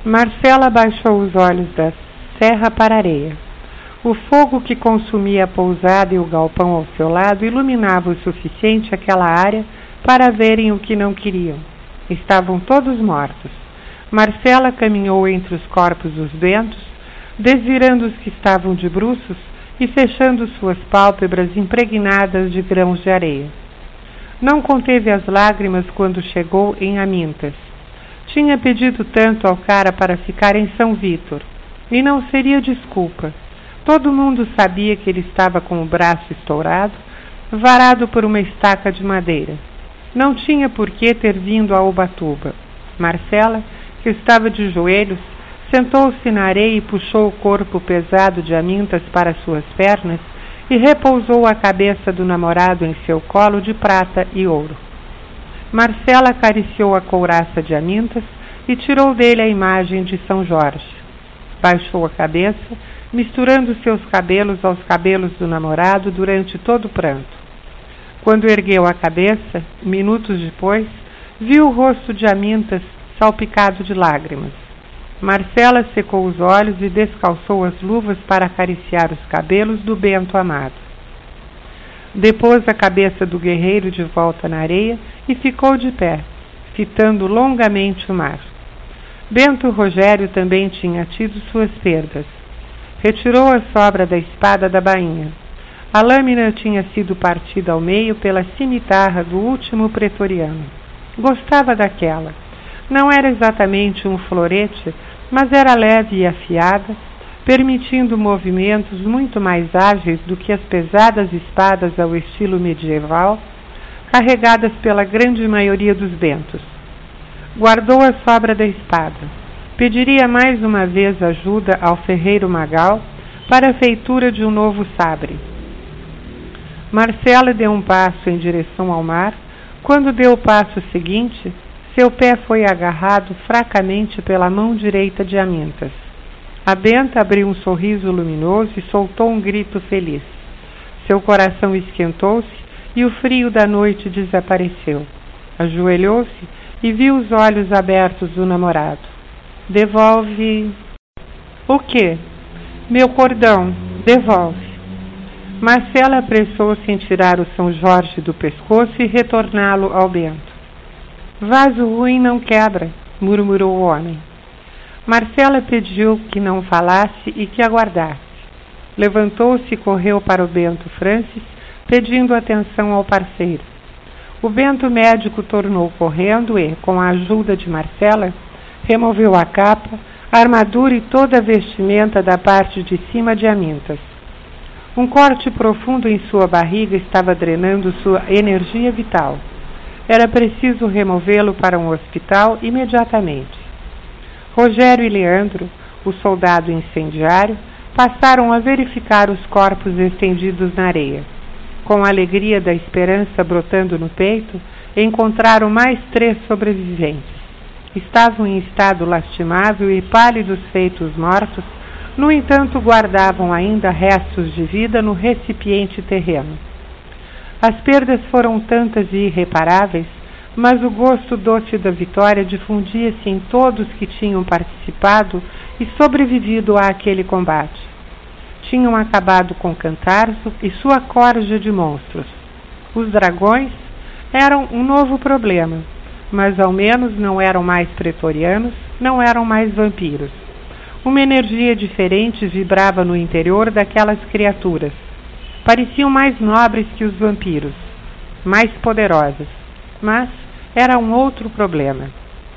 Marcela baixou os olhos da serra para a areia. O fogo que consumia a pousada e o galpão ao seu lado iluminava o suficiente aquela área para verem o que não queriam. Estavam todos mortos. Marcela caminhou entre os corpos dos bentos, desvirando os que estavam de bruços e fechando suas pálpebras impregnadas de grãos de areia. Não conteve as lágrimas quando chegou em Amintas. Tinha pedido tanto ao cara para ficar em São Vítor, e não seria desculpa. Todo mundo sabia que ele estava com o braço estourado, varado por uma estaca de madeira. Não tinha por que ter vindo a Ubatuba. Marcela, que estava de joelhos, sentou-se na areia e puxou o corpo pesado de Amintas para suas pernas e repousou a cabeça do namorado em seu colo de prata e ouro. Marcela acariciou a couraça de Amintas e tirou dele a imagem de São Jorge. Baixou a cabeça, misturando seus cabelos aos cabelos do namorado durante todo o pranto. Quando ergueu a cabeça, minutos depois, viu o rosto de Amintas salpicado de lágrimas. Marcela secou os olhos e descalçou as luvas para acariciar os cabelos do bento amado. Depôs a cabeça do guerreiro de volta na areia e ficou de pé, fitando longamente o mar. Bento Rogério também tinha tido suas perdas. Retirou a sobra da espada da bainha. A lâmina tinha sido partida ao meio pela cimitarra do último pretoriano. Gostava daquela. Não era exatamente um florete, mas era leve e afiada, permitindo movimentos muito mais ágeis do que as pesadas espadas ao estilo medieval, carregadas pela grande maioria dos bentos. Guardou a sobra da espada. Pediria mais uma vez ajuda ao ferreiro Magal para a feitura de um novo sabre. Marcela deu um passo em direção ao mar. Quando deu o passo seguinte, seu pé foi agarrado fracamente pela mão direita de Amintas. A benta abriu um sorriso luminoso e soltou um grito feliz. Seu coração esquentou-se e o frio da noite desapareceu. Ajoelhou-se e viu os olhos abertos do namorado. Devolve... O quê? Meu cordão, devolve. Marcela apressou-se em tirar o São Jorge do pescoço e retorná-lo ao bento. Vaso ruim não quebra, murmurou o homem. Marcela pediu que não falasse e que aguardasse. Levantou-se e correu para o bento Francis, pedindo atenção ao parceiro. O bento médico tornou correndo e, com a ajuda de Marcela, removeu a capa, a armadura e toda a vestimenta da parte de cima de Amintas. Um corte profundo em sua barriga estava drenando sua energia vital. Era preciso removê-lo para um hospital imediatamente. Rogério e Leandro, o soldado incendiário, passaram a verificar os corpos estendidos na areia. Com a alegria da esperança brotando no peito, encontraram mais 3 sobreviventes. Estavam em estado lastimável e pálidos feitos mortos, no entanto guardavam ainda restos de vida no recipiente terreno. As perdas foram tantas e irreparáveis, mas o gosto doce da vitória difundia-se em todos que tinham participado e sobrevivido àquele combate. Tinham acabado com Cantarzo e sua corja de monstros. Os dragões eram um novo problema, mas ao menos não eram mais pretorianos, não eram mais vampiros. Uma energia diferente vibrava no interior daquelas criaturas. Pareciam mais nobres que os vampiros, mais poderosas, mas era um outro problema.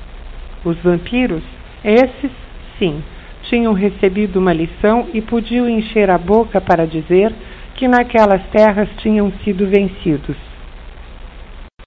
Os vampiros, esses, sim, tinham recebido uma lição e podiam encher a boca para dizer que naquelas terras tinham sido vencidos.